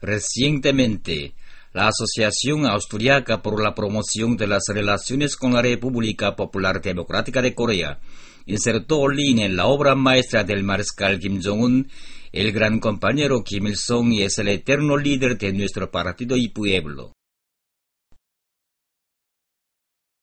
Recientemente, la Asociación Austriaca por la Promoción de las Relaciones con la República Popular Democrática de Corea insertó línea en la obra maestra del mariscal Kim Jong-un, el gran compañero Kim Il-sung y es el eterno líder de nuestro partido y pueblo.